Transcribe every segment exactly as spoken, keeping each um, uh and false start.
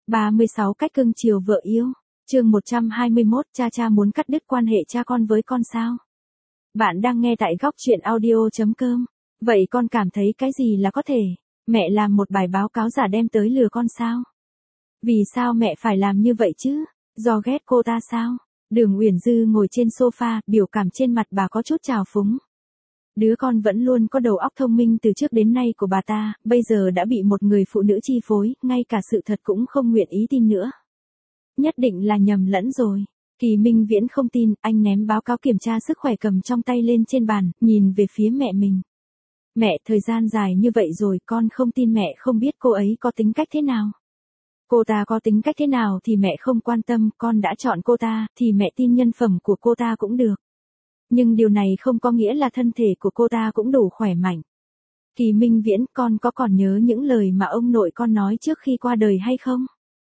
ba mươi sáu cách cưng chiều vợ yêu. Chương một trăm hai mươi mốt, cha cha muốn cắt đứt quan hệ cha con với con sao? Bạn đang nghe tại góc truyện audio chấm com. Vậy con cảm thấy cái gì là có thể? Mẹ làm một bài báo cáo giả đem tới lừa con sao? Vì sao mẹ phải làm như vậy chứ? Do ghét cô ta sao? Đường Uyển Dư ngồi trên sofa, biểu cảm trên mặt bà có chút trào phúng. Đứa con vẫn luôn có đầu óc thông minh từ trước đến nay của bà ta, bây giờ đã bị một người phụ nữ chi phối, ngay cả sự thật cũng không nguyện ý tin nữa. Nhất định là nhầm lẫn rồi. Kỳ Minh Viễn không tin, anh ném báo cáo kiểm tra sức khỏe cầm trong tay lên trên bàn, nhìn về phía mẹ mình. Mẹ, thời gian dài như vậy rồi con không tin mẹ không biết cô ấy có tính cách thế nào. Cô ta có tính cách thế nào thì mẹ không quan tâm, con đã chọn cô ta, thì mẹ tin nhân phẩm của cô ta cũng được. Nhưng điều này không có nghĩa là thân thể của cô ta cũng đủ khỏe mạnh. Kỳ Minh Viễn, con có còn nhớ những lời mà ông nội con nói trước khi qua đời hay không?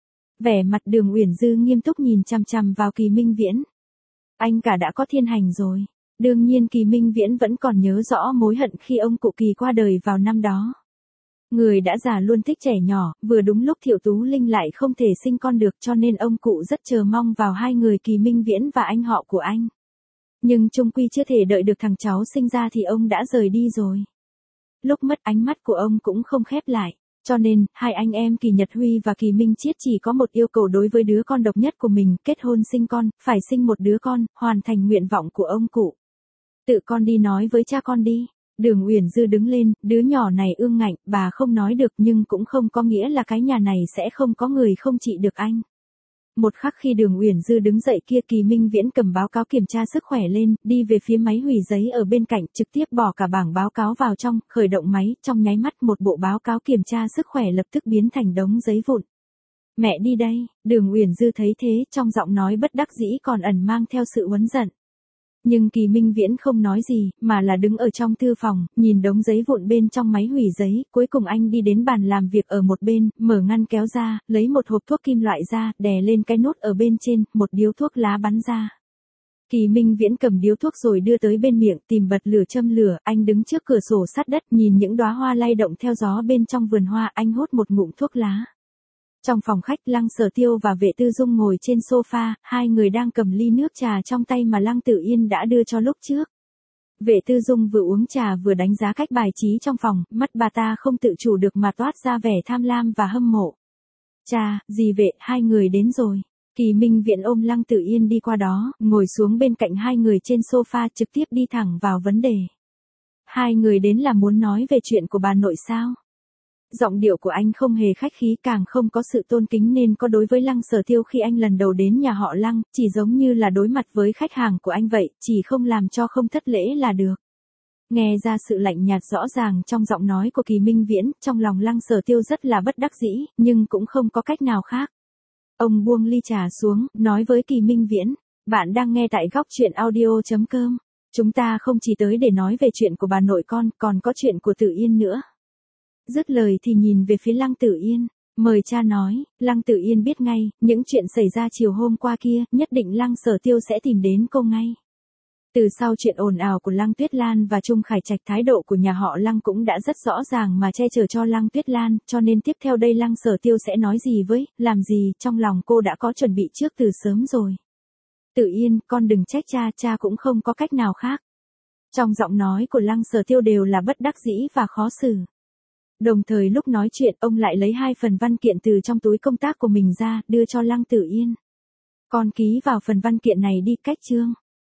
Vẻ mặt Đường Uyển Dư nghiêm túc nhìn chằm chằm vào Kỳ Minh Viễn. Anh cả đã có thiên hành rồi. Đương nhiên Kỳ Minh Viễn vẫn còn nhớ rõ mối hận khi ông cụ Kỳ qua đời vào năm đó. Người đã già luôn thích trẻ nhỏ, vừa đúng lúc Thiệu Tú Linh lại không thể sinh con được cho nên ông cụ rất chờ mong vào hai người Kỳ Minh Viễn và anh họ của anh. Nhưng chung quy chưa thể đợi được thằng cháu sinh ra thì ông đã rời đi rồi. Lúc mất ánh mắt của ông cũng không khép lại. Cho nên, hai anh em Kỳ Nhật Huy và Kỳ Minh Chiết chỉ có một yêu cầu đối với đứa con độc nhất của mình, kết hôn sinh con, phải sinh một đứa con, hoàn thành nguyện vọng của ông cụ. Tự con đi nói với cha con đi. Đường Uyển Dư đứng lên, đứa nhỏ này ương ngạnh, bà không nói được nhưng cũng không có nghĩa là cái nhà này sẽ không có người không trị được anh. Một khắc khi Đường Uyển Dư đứng dậy kia Kỳ Minh Viễn cầm báo cáo kiểm tra sức khỏe lên, đi về phía máy hủy giấy ở bên cạnh, trực tiếp bỏ cả bảng báo cáo vào trong, khởi động máy, trong nháy mắt một bộ báo cáo kiểm tra sức khỏe lập tức biến thành đống giấy vụn. Mẹ đi đây, Đường Uyển Dư thấy thế, trong giọng nói bất đắc dĩ còn ẩn mang theo sự uất giận. Nhưng Kỳ Minh Viễn không nói gì, mà là đứng ở trong thư phòng, nhìn đống giấy vụn bên trong máy hủy giấy, cuối cùng anh đi đến bàn làm việc ở một bên, mở ngăn kéo ra, lấy một hộp thuốc kim loại ra, đè lên cái nút ở bên trên, một điếu thuốc lá bắn ra. Kỳ Minh Viễn cầm điếu thuốc rồi đưa tới bên miệng, tìm bật lửa châm lửa, anh đứng trước cửa sổ sát đất, nhìn những đóa hoa lay động theo gió bên trong vườn hoa, anh hút một ngụm thuốc lá. Trong phòng khách, Lăng Sở Tiêu và Vệ Tư Dung ngồi trên sofa, hai người đang cầm ly nước trà trong tay mà Lăng Tử Yên đã đưa cho lúc trước. Vệ Tư Dung vừa uống trà vừa đánh giá cách bài trí trong phòng, mắt bà ta không tự chủ được mà toát ra vẻ tham lam và hâm mộ. Cha, dì Vệ, hai người đến rồi. Kỳ Minh Viễn ôm Lăng Tử Yên đi qua đó, ngồi xuống bên cạnh hai người trên sofa trực tiếp đi thẳng vào vấn đề. Hai người đến là muốn nói về chuyện của bà nội sao? Giọng điệu của anh không hề khách khí càng không có sự tôn kính nên có đối với Lăng Sở Tiêu khi anh lần đầu đến nhà họ Lăng, chỉ giống như là đối mặt với khách hàng của anh vậy, chỉ không làm cho không thất lễ là được. Nghe ra sự lạnh nhạt rõ ràng trong giọng nói của Kỳ Minh Viễn, trong lòng Lăng Sở Tiêu rất là bất đắc dĩ, nhưng cũng không có cách nào khác. Ông buông ly trà xuống, nói với Kỳ Minh Viễn, bạn đang nghe tại góc truyện audio chấm com. Chúng ta không chỉ tới để nói về chuyện của bà nội con, còn có chuyện của Tử Yên nữa. Dứt lời thì nhìn về phía Lăng Tử Yên, mời cha nói. Lăng Tử Yên biết ngay, những chuyện xảy ra chiều hôm qua kia, nhất định Lăng Sở Tiêu sẽ tìm đến cô ngay. Từ sau chuyện ồn ào của Lăng Tuyết Lan và Trung Khải Trạch, thái độ của nhà họ Lăng cũng đã rất rõ ràng mà che chở cho Lăng Tuyết Lan, cho nên tiếp theo đây Lăng Sở Tiêu sẽ nói gì với, làm gì, trong lòng cô đã có chuẩn bị trước từ sớm rồi. Tử Yên, con đừng trách cha, cha cũng không có cách nào khác. Trong giọng nói của Lăng Sở Tiêu đều là bất đắc dĩ và khó xử. Đồng thời lúc nói chuyện, ông lại lấy hai phần văn kiện từ trong túi công tác của mình ra, đưa cho Lăng Tử Yên. Con ký vào phần văn kiện này đi, cách chương.